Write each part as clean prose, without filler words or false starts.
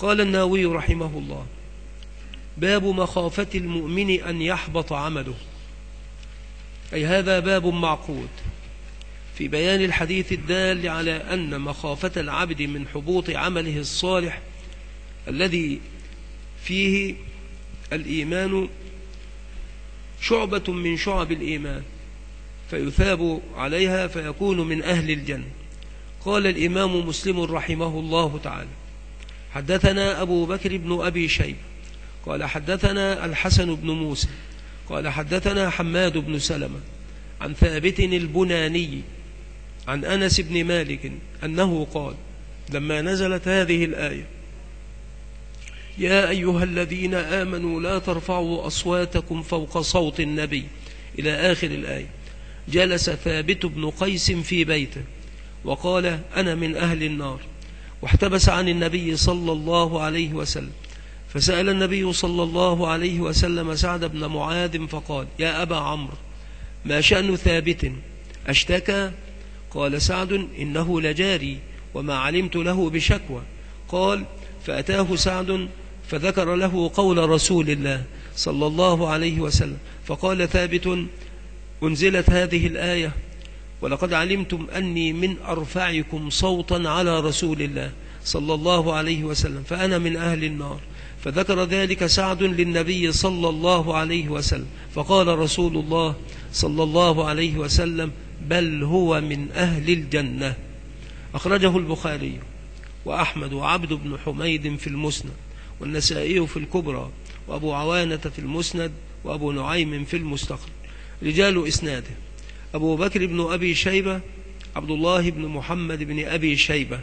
قال النووي رحمه الله: باب مخافة المؤمن أن يحبط عمله، أي هذا باب معقود في بيان الحديث الدال على أن مخافة العبد من حبوط عمله الصالح الذي فيه الإيمان شعبة من شعب الإيمان فيثاب عليها فيكون من أهل الجنة. قال الإمام مسلم رحمه الله تعالى: حدثنا أبو بكر بن أبي شيبة قال حدثنا الحسن بن موسى قال حدثنا حماد بن سلمة عن ثابت البناني عن أنس بن مالك أنه قال: لما نزلت هذه الآية: يا أيها الذين آمنوا لا ترفعوا أصواتكم فوق صوت النبي إلى آخر الآية، جلس ثابت بن قيس في بيته وقال: أنا من أهل النار، واحتبس عن النبي صلى الله عليه وسلم. فسأل النبي صلى الله عليه وسلم سعد بن معاذ فقال: يا أبا عمرو، ما شأن ثابت؟ أشتكى؟ قال سعد: إنه لجاري وما علمت له بشكوى. قال: فأتاه سعد فذكر له قول رسول الله صلى الله عليه وسلم، فقال ثابت: أنزلت هذه الآية: ولقد علمتم أني من أرفعكم صوتا على رسول الله صلى الله عليه وسلم، فأنا من أهل النار. فذكر ذلك سعد للنبي صلى الله عليه وسلم، فقال رسول الله صلى الله عليه وسلم: بل هو من أهل الجنة. أخرجه البخاري وأحمد وعبد بن حميد في المسند، والنسائي في الكبرى، وأبو عوانة في المسند، وأبو نعيم في المستخرج. رجال إسناده: أبو بكر بن أبي شيبة عبد الله بن محمد بن أبي شيبة،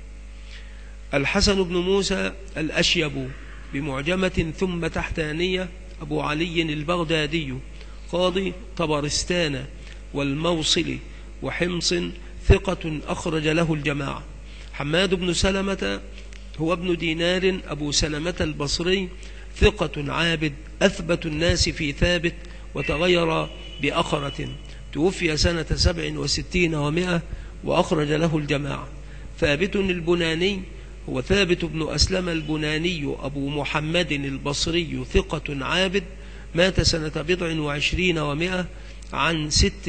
الحسن بن موسى الأشيب بمعجمة ثم تحتانية أبو علي البغدادي قاضي طبرستان والموصل وحمص، ثقة أخرج له الجماعة. حماد بن سلمة هو ابن دينار أبو سلمة البصري، ثقة عابد أثبت الناس في ثابت، وتغير بأخرة، توفي سنة 67 و100 وأخرج له الجماعة. ثابت البناني هو ثابت بن أسلم البناني أبو محمد البصري، ثقة عابد، مات سنة 27 و100 عن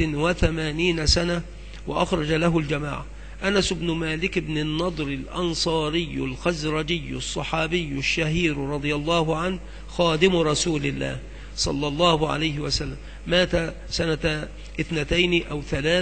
86 سنة وأخرج له الجماعة. أنس بن مالك بن النضر الأنصاري الخزرجي الصحابي الشهير رضي الله عنه، خادم رسول الله صلى الله عليه وسلم، مات سنة 92 أو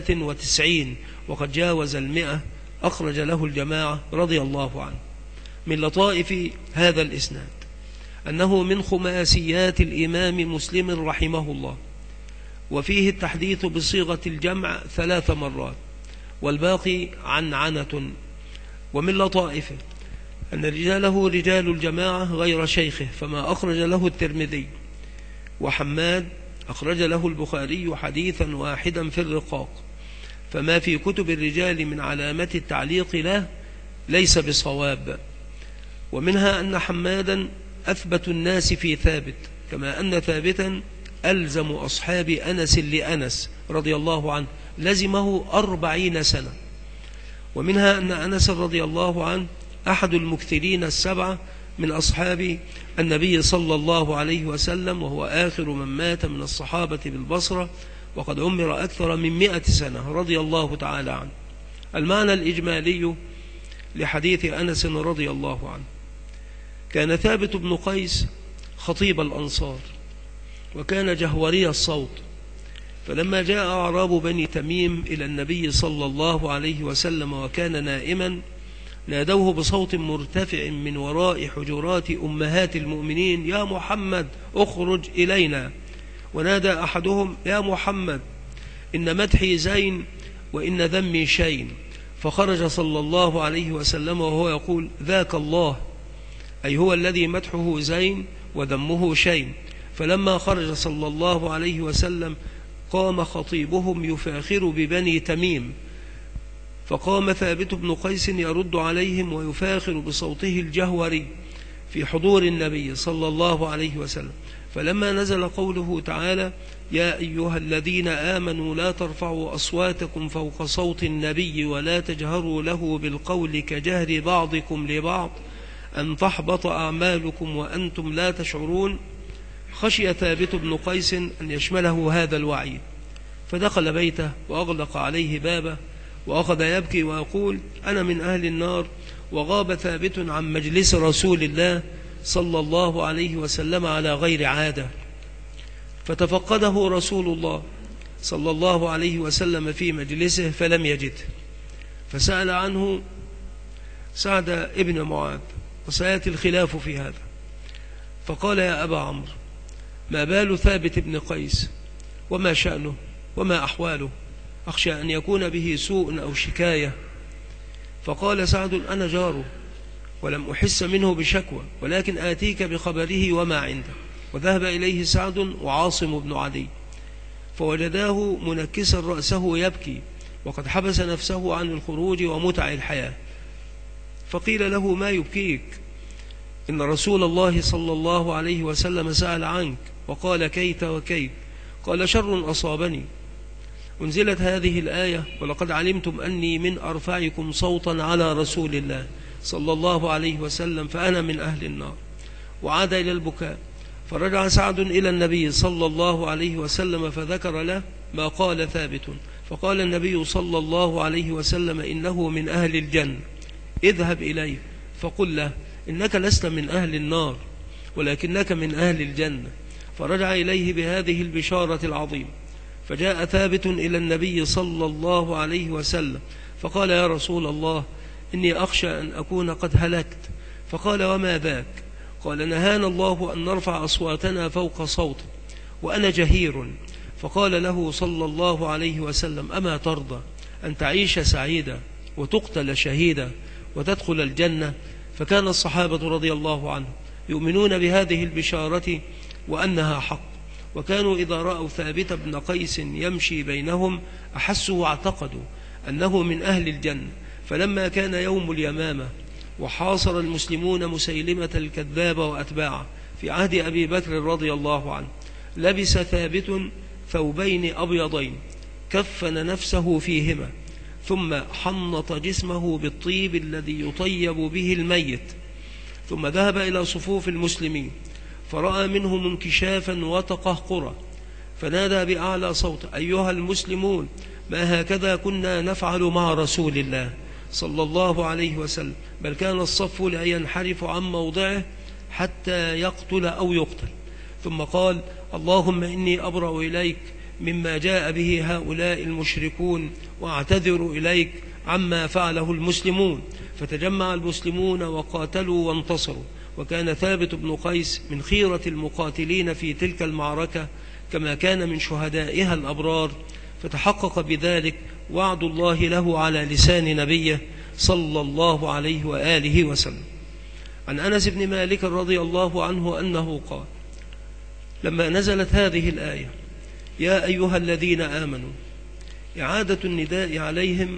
93 وقد جاوز 100، أخرج له الجماعة رضي الله عنه. من لطائف هذا الإسناد أنه من خماسيات الإمام مسلم رحمه الله، وفيه التحديث بصيغة الجمع 3 مرات والباقي عنعنة. ومن لطائفه أن رجاله رجال الجماعة غير شيخه، فما أخرج له الترمذي وحماد أخرج له البخاري حديثا واحدا في الرقاق، فما في كتب الرجال من علامة التعليق له ليس بصواب. ومنها أن حمادا أثبت الناس في ثابت، كما أن ثابتا ألزم أصحاب أنس لأنس رضي الله عنه، لزمه 40 سنة. ومنها أن أنس رضي الله عنه أحد المكثرين 7 من أصحاب النبي صلى الله عليه وسلم، وهو آخر من مات من الصحابة بالبصرة، وقد عمر أكثر من 100 سنة رضي الله تعالى عنه. المعنى الإجمالي لحديث أنس رضي الله عنه: كان ثابت بن قيس خطيب الأنصار، وكان جهوري الصوت، فلما جاء أعراب بني تميم إلى النبي صلى الله عليه وسلم وكان نائما، نادوه بصوت مرتفع من وراء حجرات أمهات المؤمنين: يا محمد اخرج إلينا. ونادى أحدهم: يا محمد إن مدحي زين وإن ذمي شين. فخرج صلى الله عليه وسلم وهو يقول: ذاك الله، أي هو الذي مدحه زين وذمه شين. فلما خرج صلى الله عليه وسلم قام خطيبهم يفاخر ببني تميم، فقام ثابت بن قيس يرد عليهم ويفاخر بصوته الجهوري في حضور النبي صلى الله عليه وسلم. فلما نزل قوله تعالى: يا أيها الذين آمنوا لا ترفعوا أصواتكم فوق صوت النبي ولا تجهروا له بالقول كجهر بعضكم لبعض أن تحبط أعمالكم وأنتم لا تشعرون، خشي ثابت بن قيس أن يشمله هذا الوعيد، فدخل بيته وأغلق عليه بابه وأخذ يبكي ويقول: أنا من أهل النار. وغاب ثابت عن مجلس رسول الله صلى الله عليه وسلم على غير عادة، فتفقده رسول الله صلى الله عليه وسلم في مجلسه فلم يجده، فسأل عنه سعد ابن معاذ، وسيأتي الخلاف في هذا، فقال: يا أبا عمرو، ما بال ثابت بن قيس، وما شأنه، وما أحواله؟ أخشى أن يكون به سوء أو شكاية. فقال سعد: أنا جاره، ولم أحس منه بشكوى، ولكن آتيك بخبره وما عنده. وذهب إليه سعد وعاصم بن عدي، فوجداه منكسا رأسه يبكي، وقد حبس نفسه عن الخروج ومتع الحياة. فقيل له: ما يبكيك؟ إن رسول الله صلى الله عليه وسلم سأل عنك وقال كيت وكيت. قال: شر أصابني. أنزلت هذه الآية: ولقد علمتم أني من أرفعكم صوتا على رسول الله صلى الله عليه وسلم فأنا من أهل النار. وعاد إلى البكاء، فرجع سعد إلى النبي صلى الله عليه وسلم فذكر له ما قال ثابت، فقال النبي صلى الله عليه وسلم: إنه من أهل الجنة، اذهب إليه فقل له إنك لست من أهل النار ولكنك من أهل الجنة. فرجع إليه بهذه البشارة العظيمة. فجاء ثابت إلى النبي صلى الله عليه وسلم فقال: يا رسول الله، إني أخشى أن أكون قد هلكت. فقال: وما ذاك؟ قال: نهانا الله أن نرفع أصواتنا فوق صوته وأنا جهير. فقال له صلى الله عليه وسلم: أما ترضى أن تعيش سعيدا وتقتل شهيدا وتدخل الجنة؟ فكان الصحابة رضي الله عنهم يؤمنون بهذه البشارة وأنها حق، وكانوا إذا رأوا ثابت بن قيس يمشي بينهم أحسوا واعتقدوا أنه من أهل الجنة. فلما كان يوم اليمامة وحاصر المسلمون مسيلمة الكذاب وأتباعه في عهد أبي بكر رضي الله عنه، لبس ثابت ثوبين أبيضين كفن نفسه فيهما، ثم حنط جسمه بالطيب الذي يطيب به الميت، ثم ذهب إلى صفوف المسلمين فرأى منهم انكشافا وتقهقرا، فنادى بأعلى صوت: أيها المسلمون، ما هكذا كنا نفعل مع رسول الله صلى الله عليه وسلم، بل كان الصف لا ينحرف عن موضعه حتى يقتل أو يقتل. ثم قال: اللهم إني أبرأ إليك مما جاء به هؤلاء المشركون، وأعتذر إليك عما فعله المسلمون. فتجمع المسلمون وقاتلوا وانتصروا، وكان ثابت بن قيس من خيرة المقاتلين في تلك المعركة، كما كان من شهدائها الأبرار، فتحقق بذلك وعد الله له على لسان نبيه صلى الله عليه وآله وسلم. عن أنس بن مالك رضي الله عنه أنه قال: لما نزلت هذه الآية: يا أيها الذين آمنوا، إعادة النداء عليهم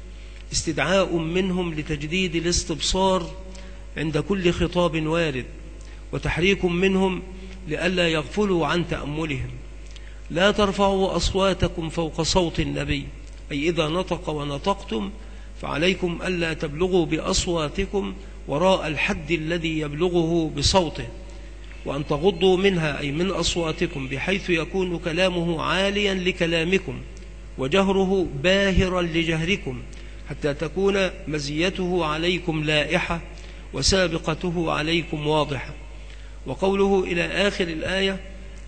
استدعاء منهم لتجديد الاستبصار عند كل خطاب وارد، وتحريك منهم لئلا يغفلوا عن تأملهم. لا ترفعوا أصواتكم فوق صوت النبي، أي إذا نطق ونطقتم فعليكم ألا تبلغوا بأصواتكم وراء الحد الذي يبلغه بصوته، وأن تغضوا منها أي من أصواتكم، بحيث يكون كلامه عاليا لكلامكم وجهره باهرا لجهركم، حتى تكون مزيته عليكم لائحة وسابقته عليكم واضحة. وقوله إلى آخر الآية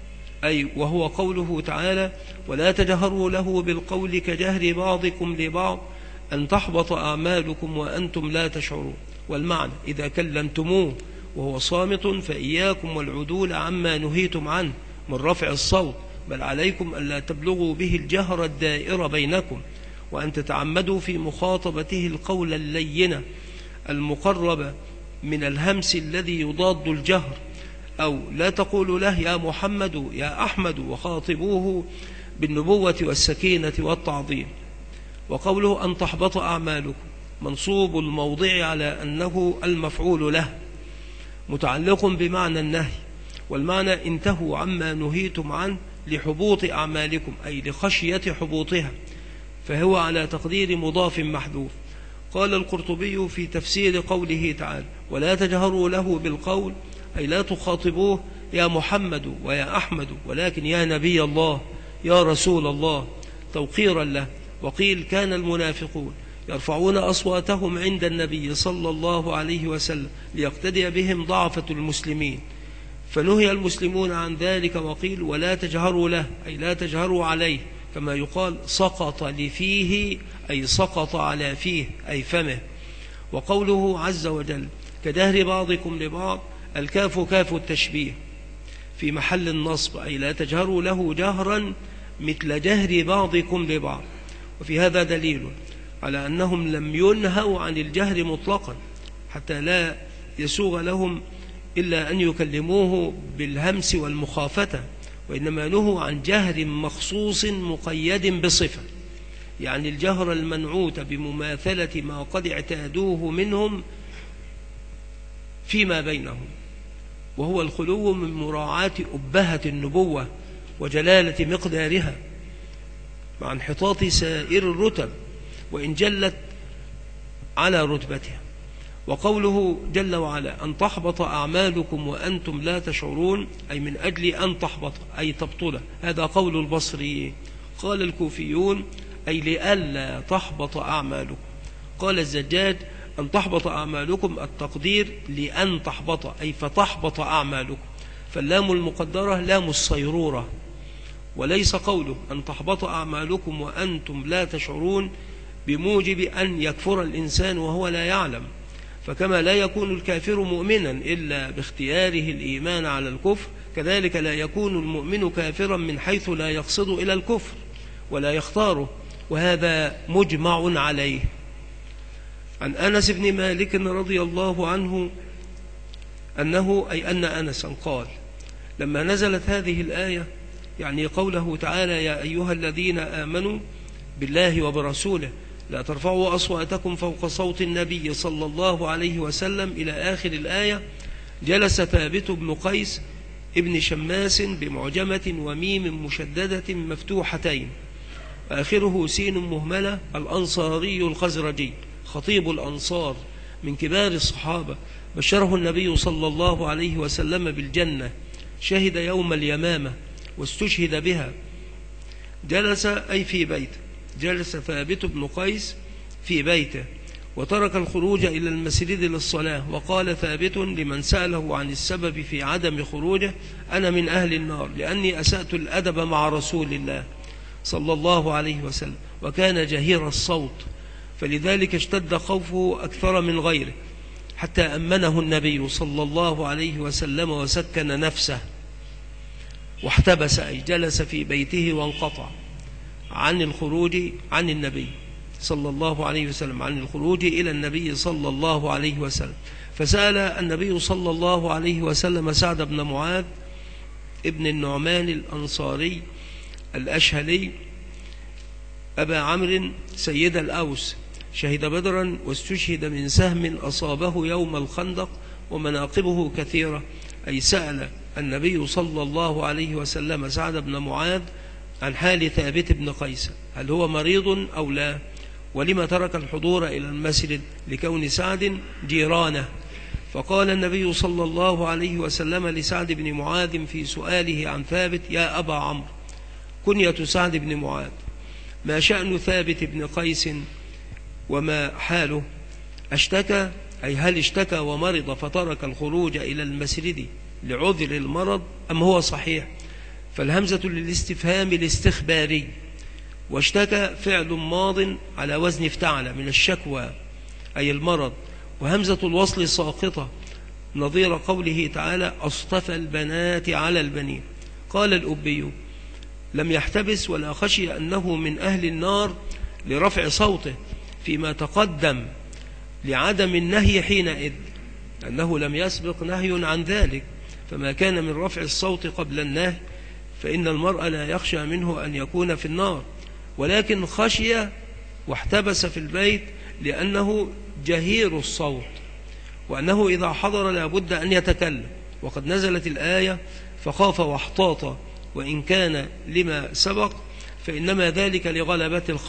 أي وهو قوله تعالى: ولا تجهروا له بالقول كجهر بعضكم لبعض أن تحبط أعمالكم وأنتم لا تشعرون. والمعنى: إذا كلمتموه وهو صامت فإياكم والعدول عما نهيتم عنه من رفع الصوت، بل عليكم ألا تبلغوا به الجهر الدائر بينكم، وأن تتعمدوا في مخاطبته القول اللين المقرب من الهمس الذي يضاد الجهر، أو لا تقولوا له يا محمد يا أحمد، وخاطبوه بالنبوة والسكينة والتعظيم. وقوله أن تحبط أعمالكم منصوب الموضع على أنه المفعول له، متعلق بمعنى النهي، والمعنى انتهوا عما نهيتم عنه لحبوط أعمالكم، أي لخشية حبوطها، فهو على تقدير مضاف محذوف. قال القرطبي في تفسير قوله تعالى: ولا تجهروا له بالقول، أي لا تخاطبوه يا محمد ويا أحمد، ولكن يا نبي الله يا رسول الله، توقيرا له. وقيل كان المنافقون يرفعون أصواتهم عند النبي صلى الله عليه وسلم ليقتدي بهم ضعفة المسلمين، فنهي المسلمون عن ذلك، وقيل ولا تجهروا له، أي لا تجهروا عليه، كما يقال سقط لفيه، أي سقط على فيه أي فمه. وقوله عز وجل كدهر بعضكم لبعض، الكاف كاف التشبيه في محل النصب، أي لا تجهروا له جهرا مثل جهر بعضكم لبعض. وفي هذا دليل على أنهم لم ينهوا عن الجهر مطلقا، حتى لا يسوغ لهم إلا أن يكلموه بالهمس والمخافة، وإنما نهوا عن جهر مخصوص مقيد بصفة، يعني الجهر المنعوت بمماثلة ما قد اعتادوه منهم فيما بينهم، وهو الخلو من مراعاة أبهة النبوة وجلالة مقدارها مع انحطاط سائر الرتب وإن جلت على رتبتها. وقوله جل وعلا أن تحبط أعمالكم وأنتم لا تشعرون، أي من أجل أن تحبط أي تبطل، هذا قول البصري. قال الكوفيون أي لئلا تحبط أعمالكم. قال الزجاج أن تحبط أعمالكم التقدير لأن تحبط، أي فتحبط أعمالكم، فاللام المقدرة لام الصيرورة، وليس قوله أن تحبط أعمالكم وأنتم لا تشعرون بموجب أن يكفر الإنسان وهو لا يعلم، فكما لا يكون الكافر مؤمنا إلا باختياره الإيمان على الكفر، كذلك لا يكون المؤمن كافرا من حيث لا يقصد إلى الكفر ولا يختاره، وهذا مجمع عليه. عن أنس بن مالك رضي الله عنه أن أنسا قال لما نزلت هذه الآية، يعني قوله تعالى يا أيها الذين آمنوا بالله وبرسوله لا ترفعوا أصواتكم فوق صوت النبي صلى الله عليه وسلم إلى آخر الآية، جلس ثابت بن قيس ابن شماس بمعجمة وميم مشددة مفتوحتين آخره سين مهملة، الأنصاري الخزرجي خطيب الأنصار من كبار الصحابة، بشره النبي صلى الله عليه وسلم بالجنة، شهد يوم اليمامة واستشهد بها. جلس أي في بيته، جلس ثابت بن قيس في بيته وترك الخروج إلى المسجد للصلاة، وقال ثابت لمن سأله عن السبب في عدم خروجه أنا من أهل النار لأني أسأت الأدب مع رسول الله صلى الله عليه وسلم، وكان جهير الصوت، فلذلك اشتد خوفه أكثر من غيره، حتى أمنه النبي صلى الله عليه وسلم وسكن نفسه واحتبس، أي جلس في بيته وانقطع عن الخروج عن النبي صلى الله عليه وسلم، عن الخروج إلى النبي صلى الله عليه وسلم. فسأل النبي صلى الله عليه وسلم سعد بن معاذ ابن النعمان الأنصاري الأشهلي أبا عمرو سيد الأوس، شهد بدرا واستشهد من سهم أصابه يوم الخندق، ومناقبه كثيرة، أي سأل النبي صلى الله عليه وسلم سعد بن معاذ عن حال ثابت بن قيس، هل هو مريض أو لا، ولما ترك الحضور إلى المسجد لكون سعد جيرانه. فقال النبي صلى الله عليه وسلم لسعد بن معاذ في سؤاله عن ثابت يا أبا عمرو، كنية سعد بن معاذ، ما شأن ثابت بن قيس وما حاله، اشتكى أي هل اشتكى ومرض فترك الخروج إلى المسجد لعذر المرض أم هو صحيح؟ فالهمزة للاستفهام الاستخباري، واشتكى فعل ماض على وزن افتعل من الشكوى أي المرض، وهمزة الوصل ساقطة نظير قوله تعالى أصطفى البنات على البنين. قال الأبي لم يحتبس ولا خشي أنه من أهل النار لرفع صوته فيما تقدم لعدم النهي حينئذ، أنه لم يسبق نهي عن ذلك، فما كان من رفع الصوت قبل النهي فإن المرء لا يخشى منه أن يكون في النار، ولكن خشي واحتبس في البيت لأنه جهير الصوت، وأنه إذا حضر لا بد أن يتكلم، وقد نزلت الآية فخاف واحتاط، وإن كان لما سبق فإنما ذلك لغلبة الخوف،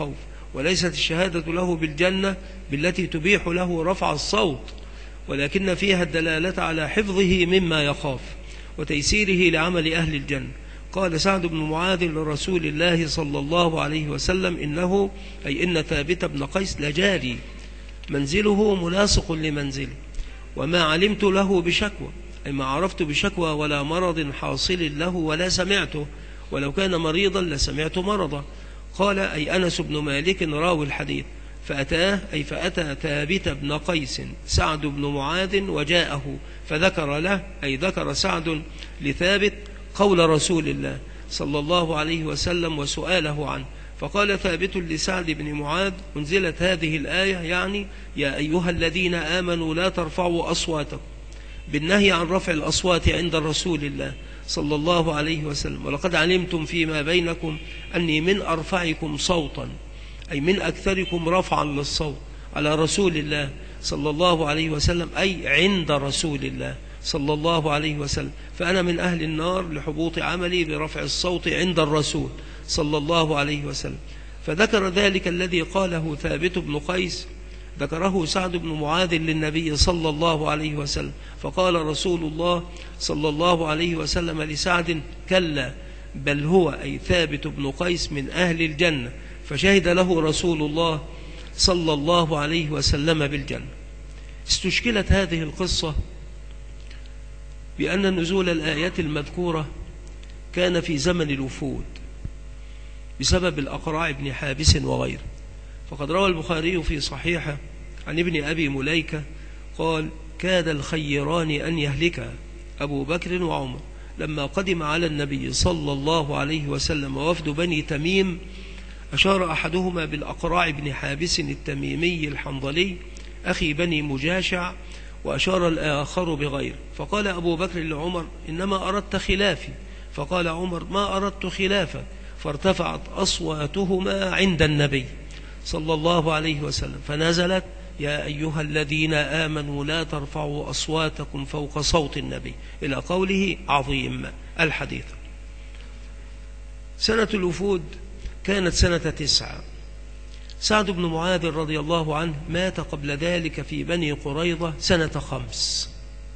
وليست الشهادة له بالجنة بالتي تبيح له رفع الصوت، ولكن فيها الدلالة على حفظه مما يخاف وتيسيره لعمل أهل الجنة. قال سعد بن معاذ لرسول الله صلى الله عليه وسلم: إنه أي إن ثابت بن قيس لجاري منزله ملاصق لمنزله، وما علمت له بشكوى، أي ما عرفت بشكوى ولا مرض حاصل له ولا سمعته، ولو كان مريضا لسمعت مرضا. قال أي أنس بن مالك راوي الحديث: فأتاه أي فأتى ثابت بن قيس سعد بن معاذ وجاءه فذكر له، أي ذكر سعد لثابت قول رسول الله صلى الله عليه وسلم وسؤاله عنه، فقال ثابت لسعد بن معاذ: أنزلت هذه الآية، يعني يا أيها الذين آمنوا لا ترفعوا أصواتكم، بالنهي عن رفع الأصوات عند رسول الله صلى الله عليه وسلم، ولقد علمتم فيما بينكم أني من أرفعكم صوتا، أي من أكثركم رفعا للصوت على رسول الله صلى الله عليه وسلم، أي عند رسول الله صلى الله عليه وسلم، فأنا من أهل النار لحبوط عملي برفع الصوت عند الرسول صلى الله عليه وسلم. فذكر ذلك الذي قاله ثابت بن قيس، ذكره سعد بن معاذ للنبي صلى الله عليه وسلم، فقال رسول الله صلى الله عليه وسلم لسعد: كلا، بل هو أي ثابت بن قيس من أهل الجنة، فشهد له رسول الله صلى الله عليه وسلم بالجنة. استشكلت هذه القصة بأن نزول الآيات المذكورة كان في زمن الوفود بسبب الأقرع بن حابس وغيره، فقد روى البخاري في صحيحه عن ابن أبي مليكة قال: كاد الخيران أن يهلكا أبو بكر وعمر لما قدم على النبي صلى الله عليه وسلم وفد بني تميم، أشار أحدهما بالأقرع بن حابس التميمي الحنظلي أخي بني مجاشع، وأشار الآخر بغير، فقال أبو بكر لعمر: إنما أردت خلافي، فقال عمر: ما أردت خلافك، فارتفعت أصواتهما عند النبي صلى الله عليه وسلم، فنزلت: يا أيها الذين آمنوا لا ترفعوا أصواتكم فوق صوت النبي، إلى قوله عظيم الحديث. سنة الوفود كانت سنة 9. سعد بن معاذ رضي الله عنه مات قبل ذلك في بني قريظة سنة 5.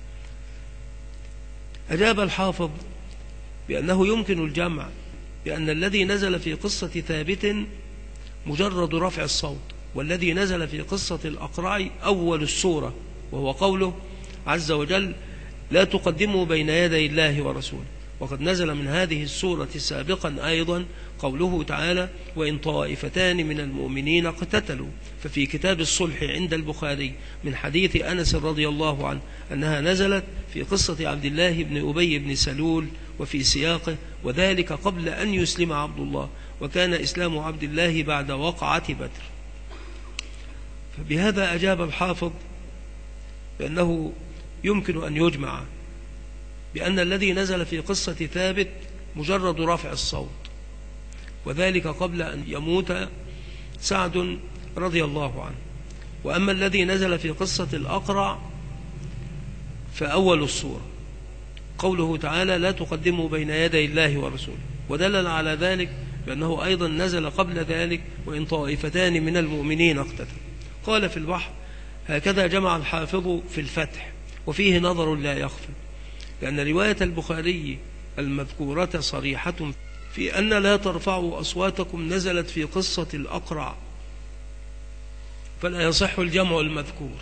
أجاب الحافظ بأنه يمكن الجمع بأن الذي نزل في قصة ثابت مجرد رفع الصوت، والذي نزل في قصة الأقرع أول السورة، وهو قوله عز وجل: لا تقدموا بين يدي الله ورسوله. وقد نزل من هذه السورة سابقا أيضا قوله تعالى: وإن طائفتان من المؤمنين اقتتلوا، ففي كتاب الصلح عند البخاري من حديث أنس رضي الله عنه أنها نزلت في قصة عبد الله بن أبي بن سلول وفي سياقه: وذلك قبل أن يسلم عبد الله، وكان إسلام عبد الله بعد وقعة بدر. فبهذا أجاب الحافظ بأنه يمكن أن يجمع بأن الذي نزل في قصة ثابت مجرد رفع الصوت، وذلك قبل أن يموت سعد رضي الله عنه. وأما الذي نزل في قصة الأقرع فأول السورة قوله تعالى: لا تقدموا بين يدي الله ورسوله، ودلل على ذلك بأنه أيضا نزل قبل ذلك: وإن طائفتان من المؤمنين اقتتلوا. قال في البحر: هكذا جمع الحافظ في الفتح، وفيه نظر لا يخفى، لأن رواية البخاري المذكورة صريحة في أن لا ترفعوا أصواتكم نزلت في قصة الأقرع، فلا يصح الجمع المذكور.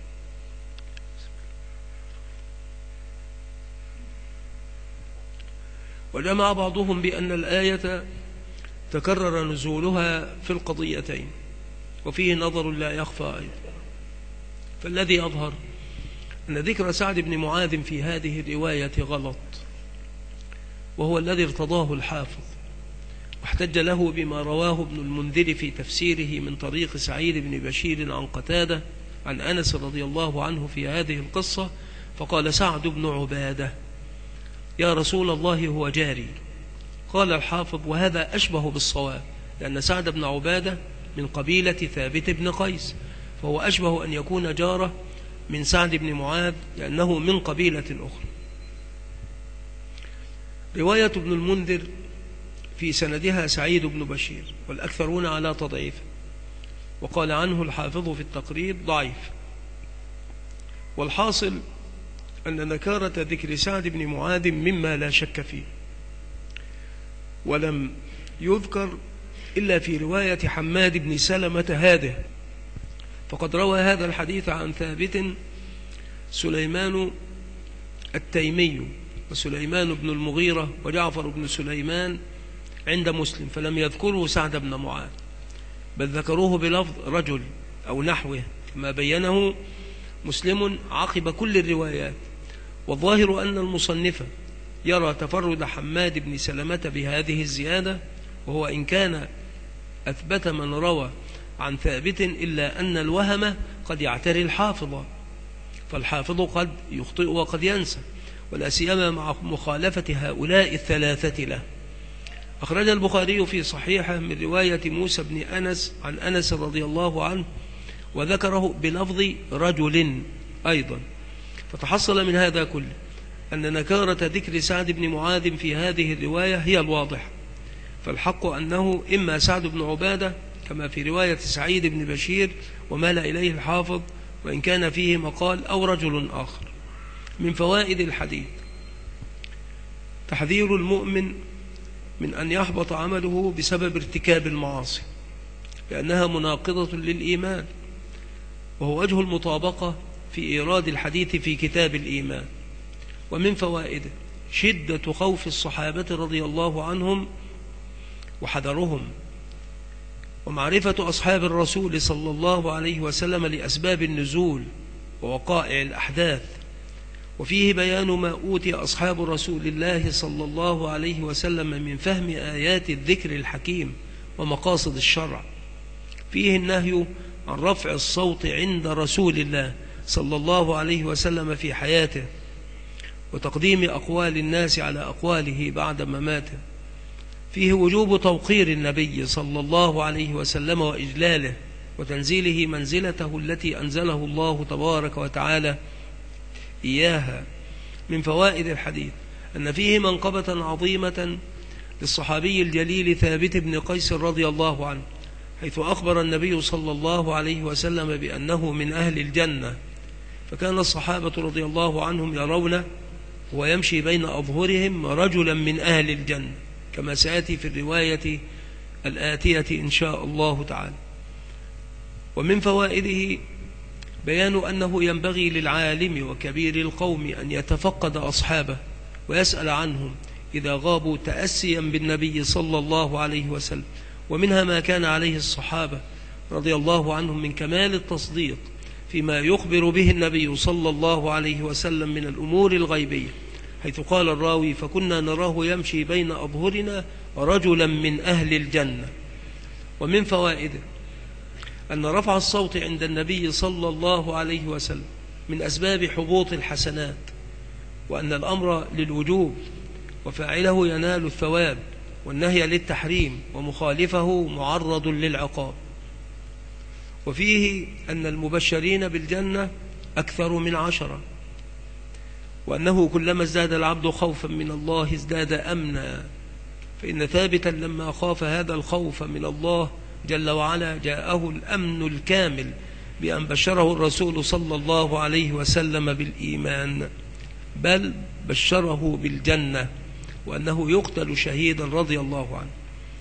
وجمع بعضهم بأن الآية تكرر نزولها في القضيتين، وفيه نظر لا يخفى أيضا. فالذي أظهر أن ذكر سعد بن معاذ في هذه الرواية غلط، وهو الذي ارتضاه الحافظ، واحتج له بما رواه ابن المنذر في تفسيره من طريق سعيد بن بشير عن قتادة عن أنس رضي الله عنه في هذه القصة، فقال سعد بن عبادة: يا رسول الله هو جاري. قال الحافظ: وهذا أشبه بالصواب، لأن سعد بن عبادة من قبيلة ثابت بن قيس، فهو أشبه أن يكون جاره من سعد بن معاذ لأنه من قبيلة أخرى. رواية ابن المنذر في سندها سعيد بن بشير، والأكثرون على تضعيفه، وقال عنه الحافظ في التقريب ضعيف. والحاصل أن نكارة ذكر سعد بن معاذ مما لا شك فيه، ولم يذكر إلا في رواية حماد بن سلمة هذه، فقد روى هذا الحديث عن ثابت سليمان التيمي وسليمان بن المغيرة وجعفر بن سليمان عند مسلم، فلم يذكروا سعد بن معاذ، بل ذكروه بلفظ رجل أو نحوه كما بينه مسلم عقب كل الروايات. والظاهر أن المصنف يرى تفرد حماد بن سلمة بهذه الزيادة، وهو إن كان أثبت من روى عن ثابت إلا أن الوهم قد يعتري الحافظ، فالحافظ قد يخطئ وقد ينسى، ولا سيما مع مخالفة هؤلاء الثلاثة له. أخرج البخاري في صحيحه من رواية موسى بن أنس عن أنس رضي الله عنه وذكره بلفظ رجل أيضا، فتحصل من هذا كله أن نكارة ذكر سعد بن معاذ في هذه الرواية هي الواضح، فالحق أنه إما سعد بن عبادة كما في رواية سعيد بن بشير ومال إليه الحافظ وإن كان فيه مقال، أو رجل آخر. من فوائد الحديث تحذير المؤمن من أن يحبط عمله بسبب ارتكاب المعاصي، لأنها مناقضة للإيمان، وهو وجه المطابقة في إيراد الحديث في كتاب الإيمان. ومن فوائده شدة خوف الصحابة رضي الله عنهم وحذرهم، ومعرفة أصحاب الرسول صلى الله عليه وسلم لأسباب النزول ووقائع الأحداث. وفيه بيان ما أوتي أصحاب رسول الله صلى الله عليه وسلم من فهم آيات الذكر الحكيم ومقاصد الشرع. فيه النهي عن رفع الصوت عند رسول الله صلى الله عليه وسلم في حياته، وتقديم أقوال الناس على أقواله بعد مماته. فيه وجوب توقير النبي صلى الله عليه وسلم وإجلاله وتنزيله منزلته التي أنزله الله تبارك وتعالى إياها. من فوائد الحديث أن فيه منقبة عظيمة للصحابي الجليل ثابت بن قيس رضي الله عنه، حيث أخبر النبي صلى الله عليه وسلم بأنه من أهل الجنة، فكان الصحابة رضي الله عنهم يرونه ويمشي بين أظهرهم رجلا من أهل الجنة، كما سيأتي في الرواية الآتية إن شاء الله تعالى. ومن فوائده بيان أنه ينبغي للعالم وكبير القوم أن يتفقد أصحابه ويسأل عنهم إذا غابوا تأسيا بالنبي صلى الله عليه وسلم. ومنها ما كان عليه الصحابة رضي الله عنهم من كمال التصديق فيما يخبر به النبي صلى الله عليه وسلم من الأمور الغيبية، حيث قال الراوي فكنا نراه يمشي بين أظهرنا رجلا من أهل الجنة. ومن فوائده أن رفع الصوت عند النبي صلى الله عليه وسلم من أسباب حبوط الحسنات، وأن الأمر للوجوب وفاعله ينال الثواب، والنهي للتحريم ومخالفه معرض للعقاب. وفيه أن المبشرين بالجنة أكثر من 10، وأنه كلما ازداد العبد خوفا من الله ازداد أمنا، فإن ثابتا لما خاف هذا الخوف من الله جل وعلا جاءه الأمن الكامل بأن بشره الرسول صلى الله عليه وسلم بالإيمان، بل بشره بالجنة وأنه يقتل شهيدا رضي الله عنه.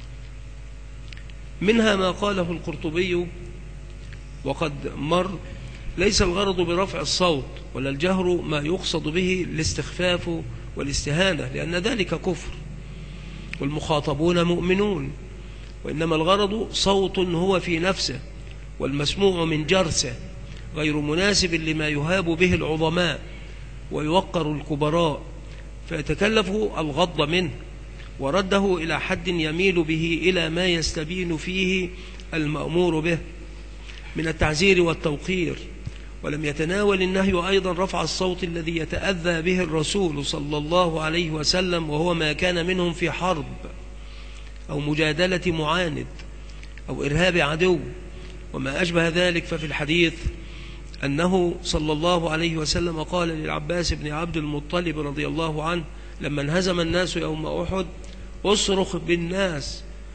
منها ما قاله القرطبي وقد مر: ليس الغرض برفع الصوت ولا الجهر ما يقصد به الاستخفاف والاستهانة، لأن ذلك كفر والمخاطبون مؤمنون، وإنما الغرض صوت هو في نفسه والمسموع من جرسه غير مناسب لما يهاب به العظماء ويوقر الكبراء، فيتكلف الغض منه ورده إلى حد يميل به إلى ما يستبين فيه المأمور به من التعزير والتوقير. ولم يتناول النهي أيضا رفع الصوت الذي يتأذى به الرسول صلى الله عليه وسلم، وهو ما كان منهم في حرب أو مجادلة معاند أو إرهاب عدو وما أشبه ذلك. ففي الحديث أنه صلى الله عليه وسلم قال للعباس بن عبد المطلب رضي الله عنه لما انهزم الناس يوم أحد: أصرخ بالناس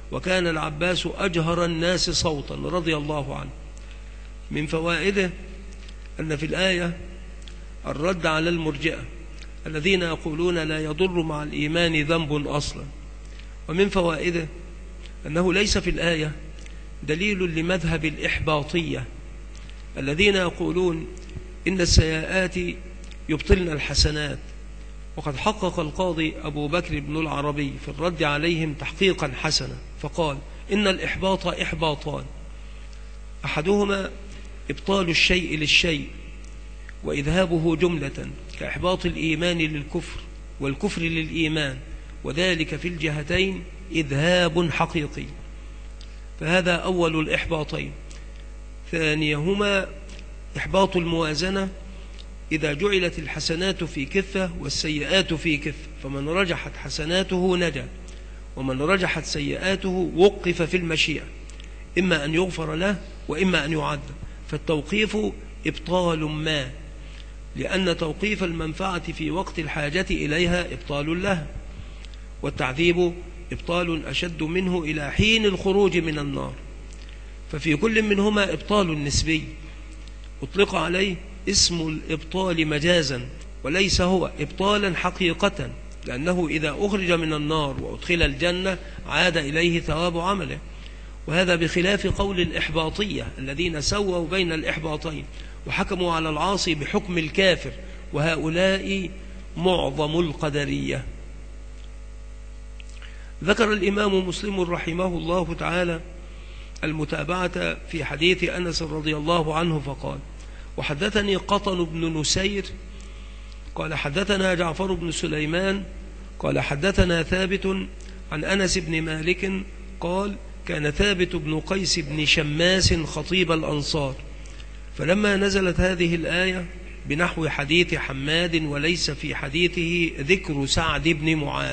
وكان العباس أجهر الناس صوتا رضي الله عنه. من فوائده أن في الآية الرد على المرجئة الذين يقولون لا يضر مع الإيمان ذنب أصلا. ومن فوائده أنه ليس في الآية دليل لمذهب الإحباطية الذين يقولون إن السيئات يبطلن الحسنات، وقد حقق القاضي أبو بكر بن العربي في الرد عليهم تحقيقا حسنا فقال إن الإحباط إحباطان: أحدهما إبطال الشيء للشيء وإذهابه جملة كإحباط الإيمان للكفر والكفر للإيمان، وذلك في الجهتين إذهاب حقيقي، فهذا أول الإحباطين. ثانيهما إحباط الموازنة إذا جعلت الحسنات في كفة والسيئات في كفة، فمن رجحت حسناته نجا، ومن رجحت سيئاته وقف في المشيئة، إما أن يغفر له وإما أن يعذب. فالتوقيف إبطال ما، لأن توقيف المنفعة في وقت الحاجة إليها إبطال لها، والتعذيب إبطال أشد منه إلى حين الخروج من النار. ففي كل منهما إبطال نسبي أطلق عليه اسم الإبطال مجازا، وليس هو إبطالا حقيقة، لأنه إذا أخرج من النار وأدخل الجنة عاد إليه ثواب عمله. وهذا بخلاف قول الإحباطية الذين سووا بين الإحباطين وحكموا على العاصي بحكم الكافر، وهؤلاء معظم القدرية. ذكر الإمام مسلم رحمه الله تعالى المتابعة في حديث أنس رضي الله عنه فقال: وحدثني قطن بن نسير قال حدثنا جعفر بن سليمان قال حدثنا ثابت عن أنس بن مالك قال: كان ثابت بن قيس بن شماس خطيب الأنصار، فلما نزلت هذه الآية بنحو حديث حماد وليس في حديثه ذكر سعد بن معاذ.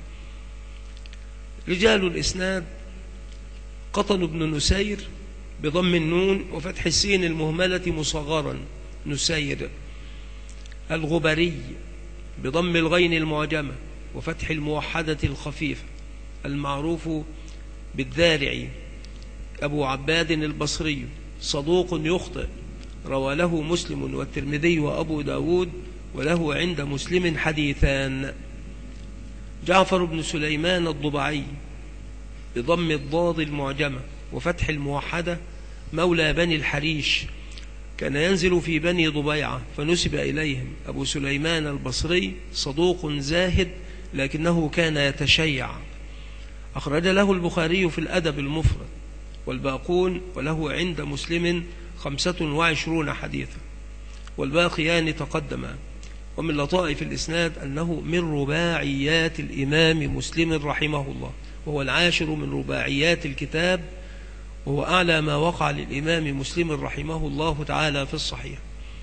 رجال الإسناد: قطن بن نسير بضم النون وفتح السين المهملة مصغرا نسير، الغبري بضم الغين المعجمة وفتح الموحدة الخفيفة، المعروف بالذارعي، أبو عباد البصري، صدوق يخطئ، روى له مسلم والترمذي وأبو داود، وله عند مسلم حديثان. جعفر بن سليمان الضبعي بضم الضاد المعجمة وفتح الموحدة، مولى بني الحريش، كان ينزل في بني ضبيعة فنسب إليهم، أبو سليمان البصري، صدوق زاهد لكنه كان يتشيع، أخرج له البخاري في الأدب المفرد والباقون، وله عند مسلم 25 حديثا، والباقيان تقدما. ومن لطائف الإسناد أنه من رباعيات الإمام مسلم رحمه الله، وهو العاشر من رباعيات الكتاب، وهو أعلى ما وقع للإمام مسلم رحمه الله تعالى في الصحيح.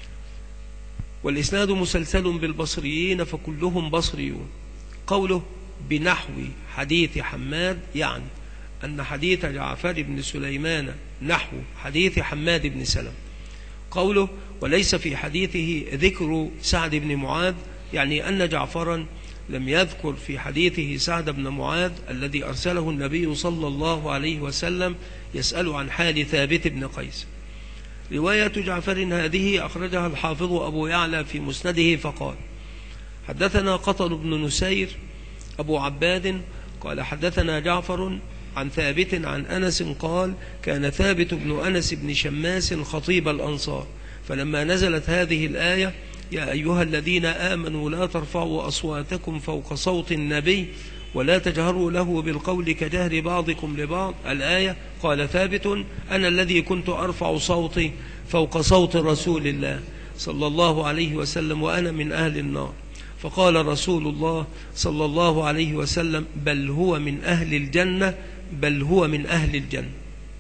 والإسناد مسلسل بالبصريين فكلهم بصريون. قوله بنحو حديث حماد يعني أن حديث جعفر بن سليمان نحو حديث حماد بن سلم. قوله وليس في حديثه ذكر سعد بن معاذ يعني أن جعفرا لم يذكر في حديثه سعد بن معاذ الذي أرسله النبي صلى الله عليه وسلم يسأل عن حال ثابت بن قيس. رواية جعفر هذه أخرجها الحافظ أبو يعلى في مسنده فقال: حدثنا قطن بن نسير أبو عباد قال حدثنا جعفر عن ثابت عن أنس قال: كان ثابت بن أنس بن شماس خطيب الأنصار، فلما نزلت هذه الآية: يا أيها الذين آمنوا لا ترفعوا أصواتكم فوق صوت النبي ولا تجهروا له بالقول كجهر بعضكم لبعض، الآية، قال ثابت: أنا الذي كنت أرفع صوتي فوق صوت رسول الله صلى الله عليه وسلم وأنا من أهل النار. فقال رسول الله صلى الله عليه وسلم: بل هو من أهل الجنة، بل هو من أهل الجنة.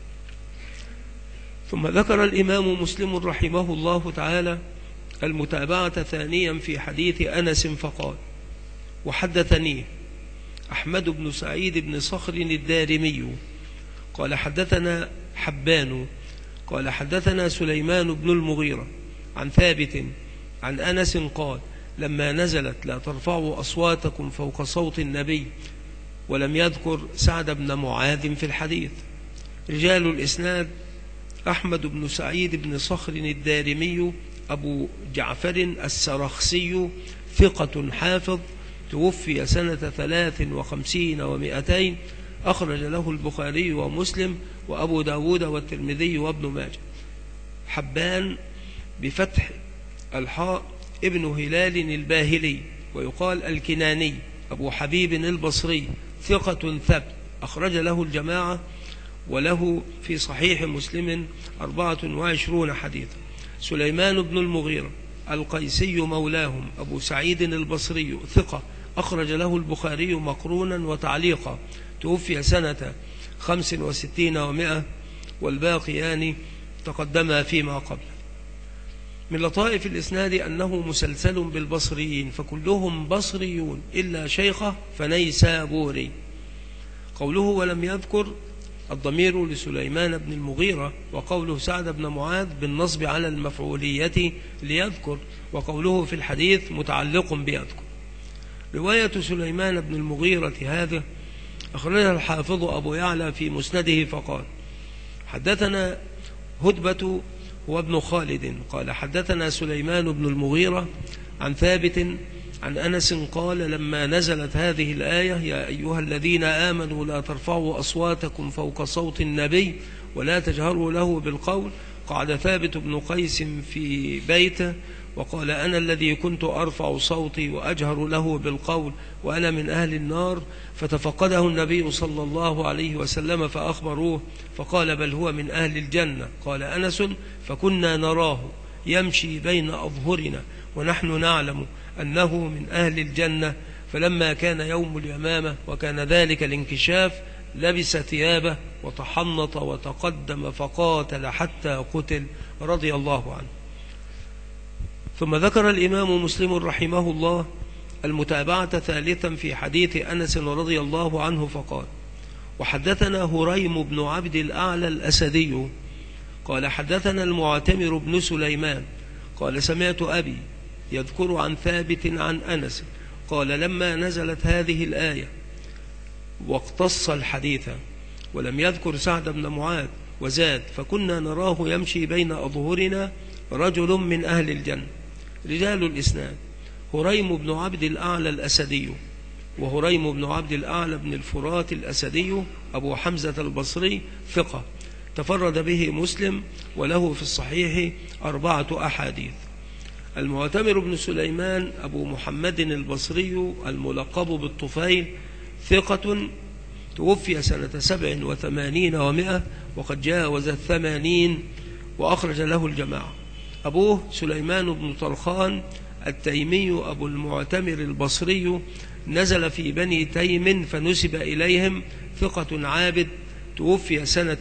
ثم ذكر الإمام مسلم رحمه الله تعالى المتابعة ثانيا في حديث أنس فقال: وحدثني أحمد بن سعيد بن صخر الدارمي قال حدثنا حبان قال حدثنا سليمان بن المغيرة عن ثابت عن أنس قال: لما نزلت لا ترفعوا أصواتكم فوق صوت النبي ولم يذكر سعد بن معاذ في الحديث. رجال الإسناد: أحمد بن سعيد بن صخر الدارمي أبو جعفر السرخسي، ثقة حافظ، توفي سنة 53 و200، أخرج له البخاري ومسلم وأبو داود والترمذي وابن ماجه. حبان بفتح الحاء ابن هلال الباهلي، ويقال الكناني، أبو حبيب البصري، ثقة ثبت، أخرج له الجماعة، وله في صحيح مسلم 24 حديثا. سليمان بن المغيرة القيسي مولاهم، أبو سعيد البصري، ثقة، أخرج له البخاري مقرونا وتعليقا، توفي سنة 65 و100، والباقيان تقدما فيما قبل. من لطائف الإسناد أنه مسلسل بالبصريين، فكلهم بصريون إلا شيخه فنيسابوري. قوله ولم يذكر، الضمير لسليمان بن المغيرة، وقوله سعد بن معاذ بالنصب على المفعولية ليذكر، وقوله في الحديث متعلق بيذكر. رواية سليمان بن المغيرة هذا أخرجها الحافظ أبو يعلى في مسنده فقال: حدثنا هدبة هو ابن خالد قال حدثنا سليمان بن المغيرة عن ثابت عن أنس قال: لما نزلت هذه الآية: يا أيها الذين آمنوا لا ترفعوا أصواتكم فوق صوت النبي ولا تجهروا له بالقول، قعد ثابت بن قيس في بيته وقال: أنا الذي كنت أرفع صوتي وأجهر له بالقول وأنا من أهل النار. فتفقده النبي صلى الله عليه وسلم فأخبروه، فقال: بل هو من أهل الجنة. قال أنس: فكنا نراه يمشي بين أظهرنا ونحن نعلم أنه من أهل الجنة. فلما كان يوم اليمامة وكان ذلك الانكشاف لبس ثيابه وتحنط وتقدم فقاتل حتى قتل رضي الله عنه. ثم ذكر الإمام مسلم رحمه الله المتابعة ثالثا في حديث أنس رضي الله عنه فقال: وحدثنا هريم بن عبد الأعلى الأسدي قال حدثنا المعتمر بن سليمان قال: سمعت أبي يذكر عن ثابت عن أنس قال: لما نزلت هذه الآية واقتص الحديث ولم يذكر سعد بن معاذ وزاد: فكنا نراه يمشي بين أظهرنا رجل من أهل الجنة. رجال الإسناد: هريم بن عبد الأعلى الأسدي، وهريم بن عبد الأعلى بن الفرات الأسدي أبو حمزة البصري، ثقة، تفرد به مسلم وله في الصحيح 4 أحاديث. المعتمر بن سليمان أبو محمد البصري الملقب بالطفيل، ثقة، توفي سنة 87 و100 وقد جاوز 80، وأخرج له الجماعة. أبوه سليمان بن طرخان التيمي أبو المعتمر البصري، نزل في بني تيم فنسب إليهم، ثقة عابد، توفي سنة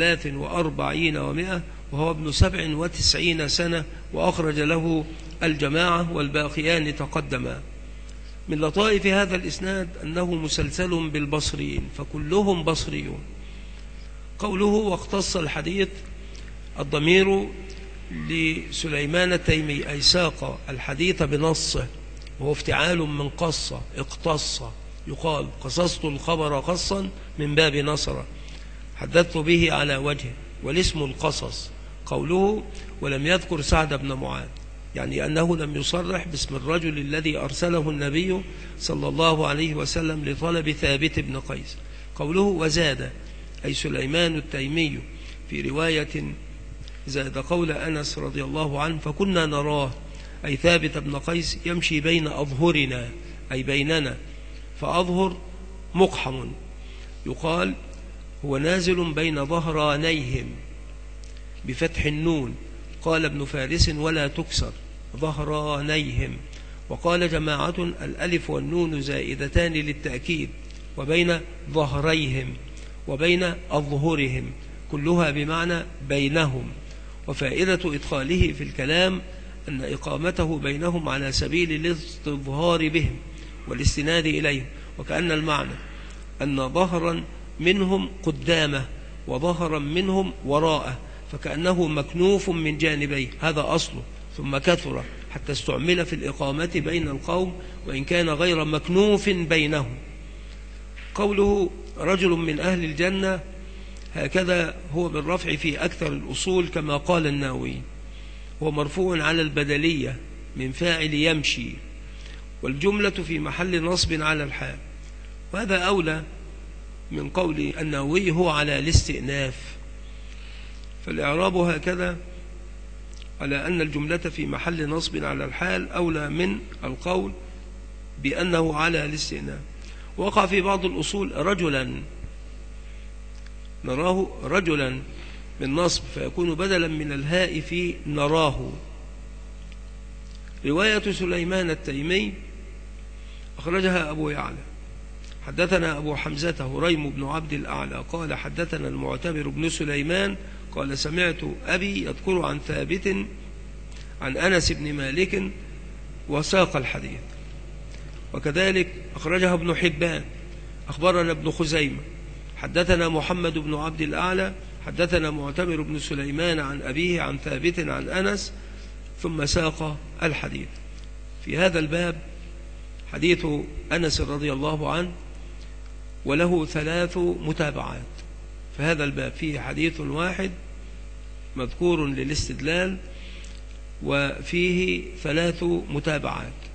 43 و100 وهو ابن 97 سنة، وأخرج له الجماعة والباقيان تقدما. من لطائف هذا الإسناد أنه مسلسل بالبصريين، فكلهم بصريون. قوله واختص الحديث، الضمير لسليمان التيمي، أي ساق الحديث بنصه، وهو افتعال من قص، اقتص، يقال قصصت الخبر قصا من باب نصر، حدثت به على وجهه، والاسم القصص. قوله ولم يذكر سعد بن معاذ، يعني أنه لم يصرح باسم الرجل الذي أرسله النبي صلى الله عليه وسلم لطلب ثابت بن قيس. قوله وزاد، أي سليمان التيمي في رواية زاد قول أنس رضي الله عنه: فكنا نراه، أي ثابت بن قيس، يمشي بين أظهرنا، أي بيننا، فأظهر مقحم، يقال هو نازل بين ظهرانيهم بفتح النون. قال ابن فارس: ولا تكسر، ظهرانيهم. وقال جماعة: الألف والنون زائدتان للتأكيد، وبين ظهريهم وبين أظهرهم، كلها بمعنى بينهم. وفائدة إدخاله في الكلام أن إقامته بينهم على سبيل الاستظهار بهم والاستناد إليهم، وكأن المعنى أن ظهرا منهم قدامه وظهرا منهم وراءه، فكأنه مكنوف من جانبيه، هذا أصله، ثم كثر حتى استعمل في الإقامة بين القوم وإن كان غير مكنوف بينهم. قوله رجل من أهل الجنة هكذا هو بالرفع في أكثر الأصول كما قال النووي، هو مرفوع على البدلية من فاعل يمشي، والجملة في محل نصب على الحال، وهذا أولى من قول النووي هو على الاستئناف. فالإعراب هكذا على أن الجملة في محل نصب على الحال أولى من القول بأنه على الاستئناف. وقع في بعض الأصول رجلا، نراه رجلا من نصب فيكون بدلا من الهاء في نراه. رواية سليمان التيمي أخرجها أبو يعلى. حدثنا أبو حمزة هريم بن عبد الأعلى قال حدثنا المعتمر بن سليمان قال سمعت أبي يذكر عن ثابت عن أنس بن مالك وساق الحديث. وكذلك أخرجها ابن حبان. أخبرنا ابن خزيمة حدثنا محمد بن عبد الأعلى حدثنا معتمر بن سليمان عن أبيه عن ثابت عن أنس ثم ساق الحديث. في هذا الباب حديث أنس رضي الله عنه وله 3 متابعات. فهذا الباب فيه حديث واحد مذكور للاستدلال وفيه 3 متابعات.